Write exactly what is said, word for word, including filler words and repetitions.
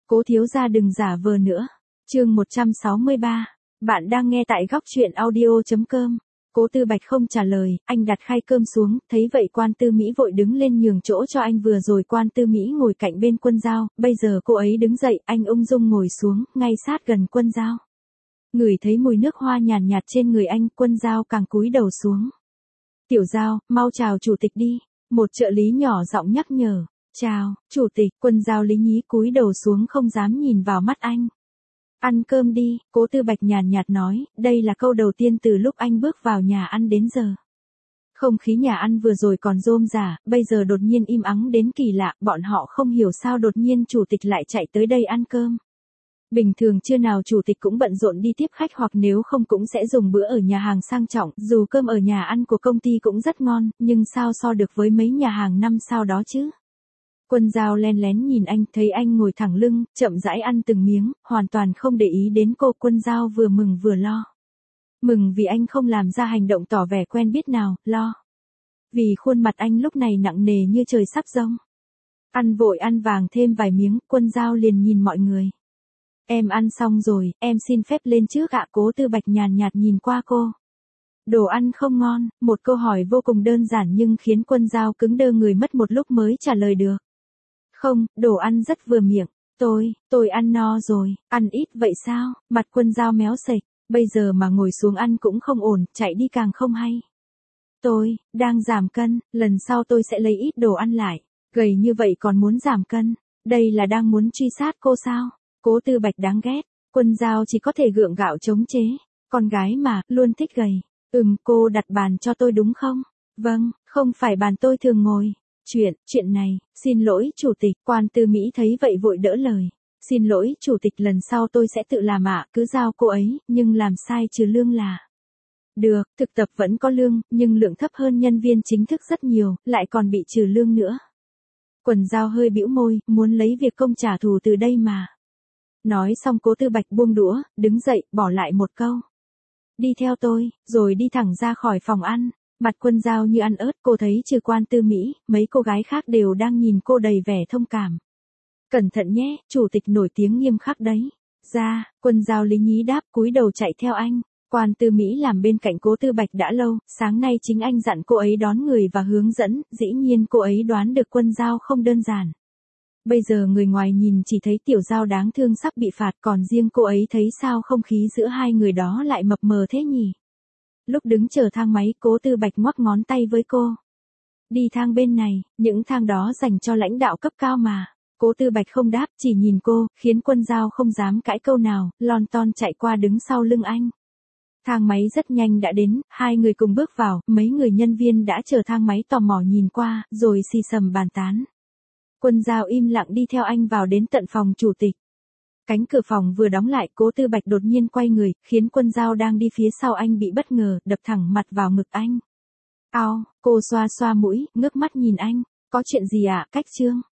Cố thiếu gia đừng giả vờ nữa. Chương một trăm sáu mươi ba. Bạn đang nghe tại góc truyện audio chấm com. Cố Tư Bạch không trả lời, anh đặt khay cơm xuống, thấy vậy Quan Tư Mỹ vội đứng lên nhường chỗ cho anh. Vừa rồi Quan Tư Mỹ ngồi cạnh bên Quân Dao, bây giờ cô ấy đứng dậy, anh ung dung ngồi xuống, ngay sát gần Quân Dao. Ngửi thấy mùi nước hoa nhàn nhạt, nhạt trên người anh, Quân Dao càng cúi đầu xuống. Tiểu Dao, mau chào chủ tịch đi. Một trợ lý nhỏ giọng nhắc nhở. Chào, chủ tịch. Quân Dao lý nhí cúi đầu xuống không dám nhìn vào mắt anh. Ăn cơm đi, Cố Tư Bạch nhàn nhạt nói, đây là câu đầu tiên từ lúc anh bước vào nhà ăn đến giờ. Không khí nhà ăn vừa rồi còn rôm rả, bây giờ đột nhiên im ắng đến kỳ lạ, bọn họ không hiểu sao đột nhiên chủ tịch lại chạy tới đây ăn cơm. Bình thường trưa nào chủ tịch cũng bận rộn đi tiếp khách hoặc nếu không cũng sẽ dùng bữa ở nhà hàng sang trọng, dù cơm ở nhà ăn của công ty cũng rất ngon, nhưng sao so được với mấy nhà hàng năm sao đó chứ. Quân Dao len lén nhìn anh, thấy anh ngồi thẳng lưng, chậm rãi ăn từng miếng, hoàn toàn không để ý đến cô. Quân Dao vừa mừng vừa lo. Mừng vì anh không làm ra hành động tỏ vẻ quen biết nào, lo vì khuôn mặt anh lúc này nặng nề như trời sắp giông. Ăn vội ăn vàng thêm vài miếng, Quân Dao liền nhìn mọi người. Em ăn xong rồi, em xin phép lên trước ạ. Cố Tư Bạch nhàn nhạt nhìn qua cô. Đồ ăn không ngon, một câu hỏi vô cùng đơn giản nhưng khiến Quân Dao cứng đơ người mất một lúc mới trả lời được. Không, đồ ăn rất vừa miệng. Tôi, tôi ăn no rồi. Ăn ít vậy sao? Mặt Quân Dao méo sệch. Bây giờ mà ngồi xuống ăn cũng không ổn, chạy đi càng không hay. Tôi, đang giảm cân, lần sau tôi sẽ lấy ít đồ ăn lại. Gầy như vậy còn muốn giảm cân. Đây là đang muốn truy sát cô sao? Cố Tư Bạch đáng ghét. Quân Dao chỉ có thể gượng gạo chống chế. Con gái mà, luôn thích gầy. Ừm, cô đặt bàn cho tôi đúng không? Vâng, không phải bàn tôi thường ngồi. Chuyện, chuyện này, xin lỗi chủ tịch. Quan Tư Mỹ thấy vậy vội đỡ lời. Xin lỗi chủ tịch, lần sau tôi sẽ tự làm ạ, cứ giao cô ấy, nhưng làm sai trừ lương là. Được, thực tập vẫn có lương, nhưng lượng thấp hơn nhân viên chính thức rất nhiều, lại còn bị trừ lương nữa. Quần Dao hơi bĩu môi, muốn lấy việc công trả thù từ đây mà. Nói xong Cố Tư Bạch buông đũa, đứng dậy, bỏ lại một câu. Đi theo tôi, rồi đi thẳng ra khỏi phòng ăn. Mặt Quân Dao như ăn ớt, cô thấy trừ Quan Tư Mỹ, mấy cô gái khác đều đang nhìn cô đầy vẻ thông cảm. Cẩn thận nhé, chủ tịch nổi tiếng nghiêm khắc đấy. Ra, Quân Dao lý nhí đáp, cúi đầu chạy theo anh. Quan Tư Mỹ làm bên cạnh Cố Tư Bạch đã lâu, sáng nay chính anh dặn cô ấy đón người và hướng dẫn, dĩ nhiên cô ấy đoán được Quân Dao không đơn giản. Bây giờ người ngoài nhìn chỉ thấy Tiểu Dao đáng thương sắp bị phạt, còn riêng cô ấy thấy sao không khí giữa hai người đó lại mập mờ thế nhỉ. Lúc đứng chờ thang máy, Cố Tư Bạch ngoắc ngón tay với cô. Đi thang bên này, những thang đó dành cho lãnh đạo cấp cao mà. Cố Tư Bạch không đáp, chỉ nhìn cô, khiến Quân Dao không dám cãi câu nào, lon ton chạy qua đứng sau lưng anh. Thang máy rất nhanh đã đến, hai người cùng bước vào, mấy người nhân viên đã chờ thang máy tò mò nhìn qua, rồi xì xầm bàn tán. Quân Dao im lặng đi theo anh vào đến tận phòng chủ tịch. Cánh cửa phòng vừa đóng lại, Cố Tư Bạch đột nhiên quay người, khiến Quân Dao đang đi phía sau anh bị bất ngờ, đập thẳng mặt vào ngực anh. Ao, cô xoa xoa mũi, ngước mắt nhìn anh. Có chuyện gì ạ? Cách Trương.